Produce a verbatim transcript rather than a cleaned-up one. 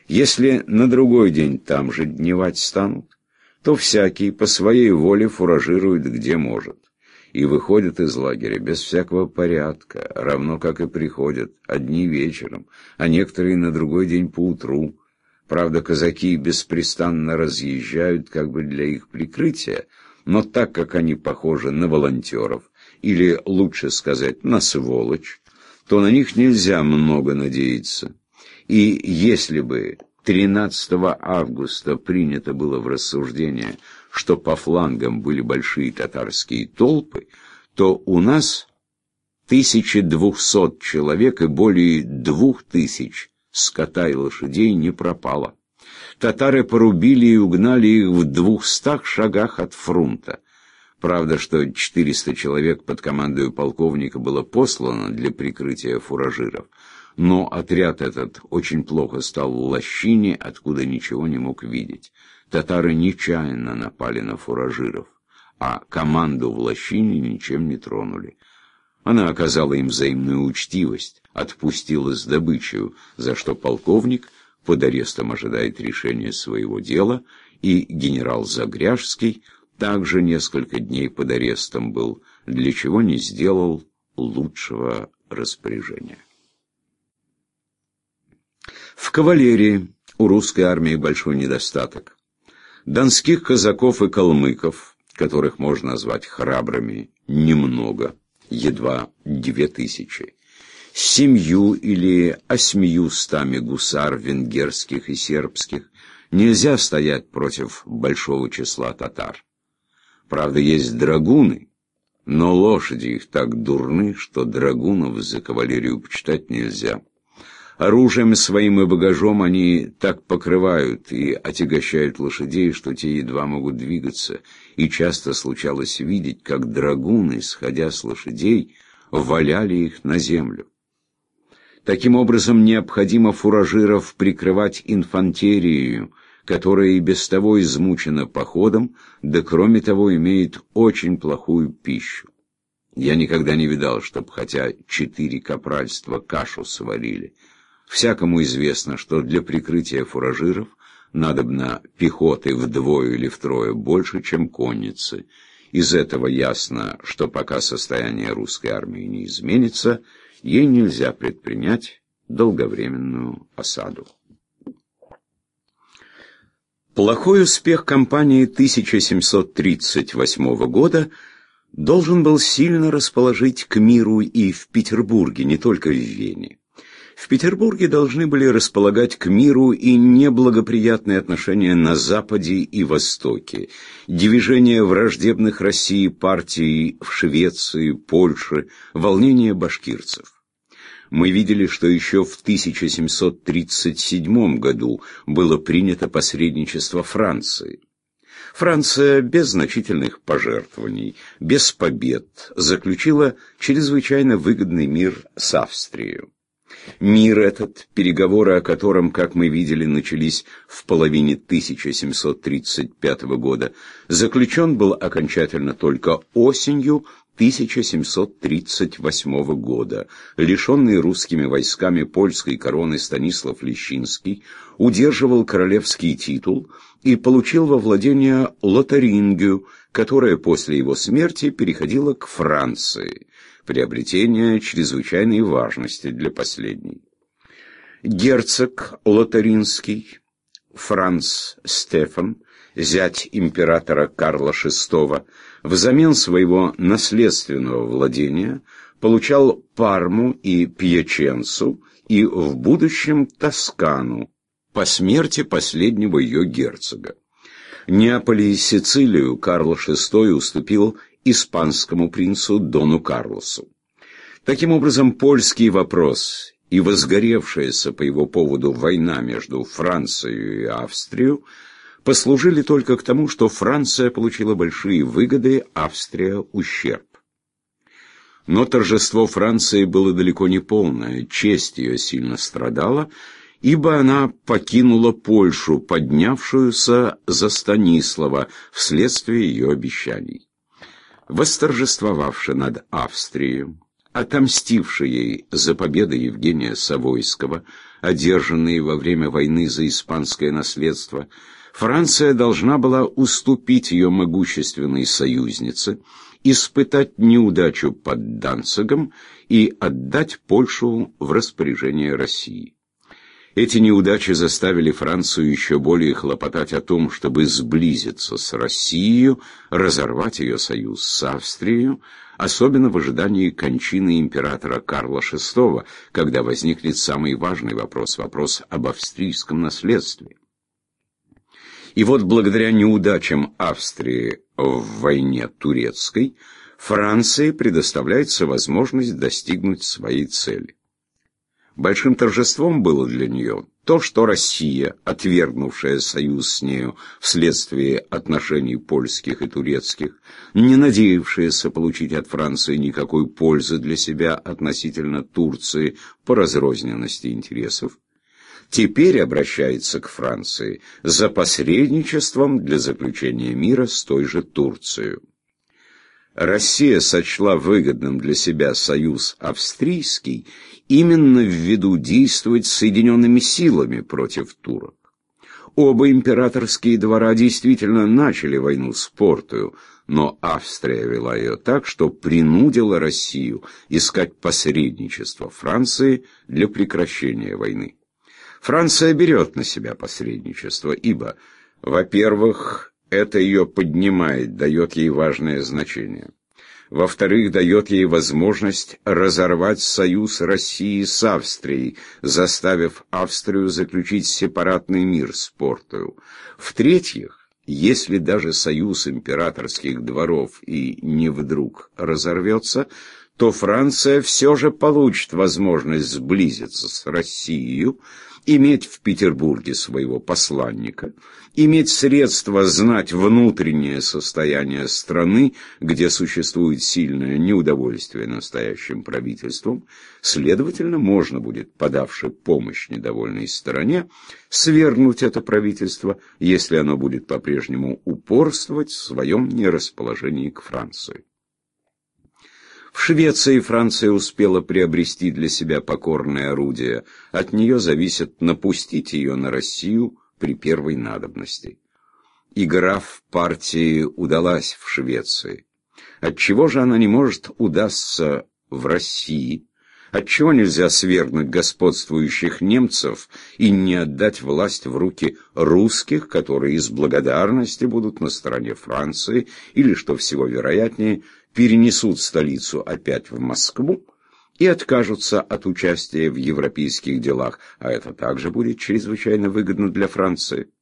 Если на другой день там же дневать станут, то всякий по своей воле фуражирует где может и выходит из лагеря без всякого порядка, равно как и приходят, одни вечером, а некоторые на другой день поутру. Правда, казаки беспрестанно разъезжают как бы для их прикрытия, но так как они похожи на волонтеров, или, лучше сказать, на сволочь, то на них нельзя много надеяться. И если бы тринадцатого августа принято было в рассуждение, что по флангам были большие татарские толпы, то у нас тысяча двухсот человек и более двух тысяч скота и лошадей не пропало. Татары порубили и угнали их в двухстах шагах от фронта. Правда, что четыреста человек под командой полковника было послано для прикрытия фуражиров, но отряд этот очень плохо стал в лощине, откуда ничего не мог видеть. Татары нечаянно напали на фуражиров, а команду в лощине ничем не тронули. Она оказала им взаимную учтивость, отпустила с добычей, за что полковник под арестом ожидает решения своего дела, и генерал Загряжский также несколько дней под арестом был, для чего не сделал лучшего распоряжения. В кавалерии у русской армии большой недостаток. Донских казаков и калмыков, которых можно назвать храбрыми, немного, едва две тысячи. Семью или осьмиюстами гусар венгерских и сербских нельзя стоять против большого числа татар. Правда, есть драгуны, но лошади их так дурны, что драгунов за кавалерию почитать нельзя. Оружием своим и багажом они так покрывают и отягощают лошадей, что те едва могут двигаться, и часто случалось видеть, как драгуны, сходя с лошадей, валяли их на землю. Таким образом, необходимо фуражиров прикрывать инфантерию, которая и без того измучена походом, да кроме того имеет очень плохую пищу. Я никогда не видал, чтоб хотя четыре капральства кашу сварили. Всякому известно, что для прикрытия фуражиров надобно пехоты вдвое или втрое больше, чем конницы. Из этого ясно, что пока состояние русской армии не изменится, ей нельзя предпринять долговременную осаду. Плохой успех кампании тысяча семьсот тридцать восьмого года должен был сильно расположить к миру и в Петербурге, не только в Вене. В Петербурге должны были располагать к миру и неблагоприятные отношения на Западе и Востоке, движение враждебных России партий в Швеции, Польше, волнение башкирцев. Мы видели, что еще в тысяча семьсот тридцать седьмом году было принято посредничество Франции. Франция без значительных пожертвований, без побед заключила чрезвычайно выгодный мир с Австрией. Мир этот, переговоры о котором, как мы видели, начались в половине тысяча семьсот тридцать пятого года, заключен был окончательно только осенью тысяча семьсот тридцать восьмого года. Лишенный русскими войсками польской короны Станислав Лещинский удерживал королевский титул и получил во владение Лотарингию, которая после его смерти переходила к Франции. Приобретение чрезвычайной важности для последней. Герцог Лотаринский, Франц Стефан, зять императора Карла шестого, взамен своего наследственного владения получал Парму и Пьяченцу и в будущем Тоскану по смерти последнего ее герцога. Неаполь и Сицилию Карл шестой уступил испанскому принцу Дону Карлосу. Таким образом, польский вопрос и возгоревшаяся по его поводу война между Францией и Австрией послужили только к тому, что Франция получила большие выгоды, Австрия – ущерб. Но торжество Франции было далеко не полное, честь ее сильно страдала, ибо она покинула Польшу, поднявшуюся за Станислава вследствие ее обещаний. Восторжествовавши над Австрией, отомстивши ей за победы Евгения Савойского, одержанные во время войны за испанское наследство, Франция должна была уступить ее могущественной союзнице, испытать неудачу под Данцигом и отдать Польшу в распоряжение России. Эти неудачи заставили Францию еще более хлопотать о том, чтобы сблизиться с Россией, разорвать ее союз с Австрией, особенно в ожидании кончины императора Карла шестого, когда возникнет самый важный вопрос – вопрос об австрийском наследстве. И вот благодаря неудачам Австрии в войне турецкой Франции предоставляется возможность достигнуть своей цели. Большим торжеством было для нее то, что Россия, отвергнувшая союз с нею вследствие отношений польских и турецких, не надеявшаяся получить от Франции никакой пользы для себя относительно Турции по разрозненности интересов, теперь обращается к Франции за посредничеством для заключения мира с той же Турцией. Россия сочла выгодным для себя союз австрийский именно ввиду действовать соединенными силами против турок. Оба императорские двора действительно начали войну с Портою, но Австрия вела ее так, что принудила Россию искать посредничество Франции для прекращения войны. Франция берет на себя посредничество, ибо, во-первых, это ее поднимает, дает ей важное значение. Во-вторых, дает ей возможность разорвать союз России с Австрией, заставив Австрию заключить сепаратный мир с Портою. В-третьих, если даже союз императорских дворов и не вдруг разорвется, то Франция все же получит возможность сблизиться с Россией, иметь в Петербурге своего посланника, иметь средства знать внутреннее состояние страны, где существует сильное неудовольствие настоящим правительством, следовательно, можно будет, подавши помощь недовольной стороне, свергнуть это правительство, если оно будет по-прежнему упорствовать в своем нерасположении к Франции. В Швеции Франция успела приобрести для себя покорное орудие. От нее зависит напустить ее на Россию при первой надобности. Игра в партии удалась в Швеции. Отчего же она не может удастся в России? Отчего нельзя свергнуть господствующих немцев и не отдать власть в руки русских, которые из благодарности будут на стороне Франции, или, что всего вероятнее, перенесут столицу опять в Москву и откажутся от участия в европейских делах, а это также будет чрезвычайно выгодно для Франции.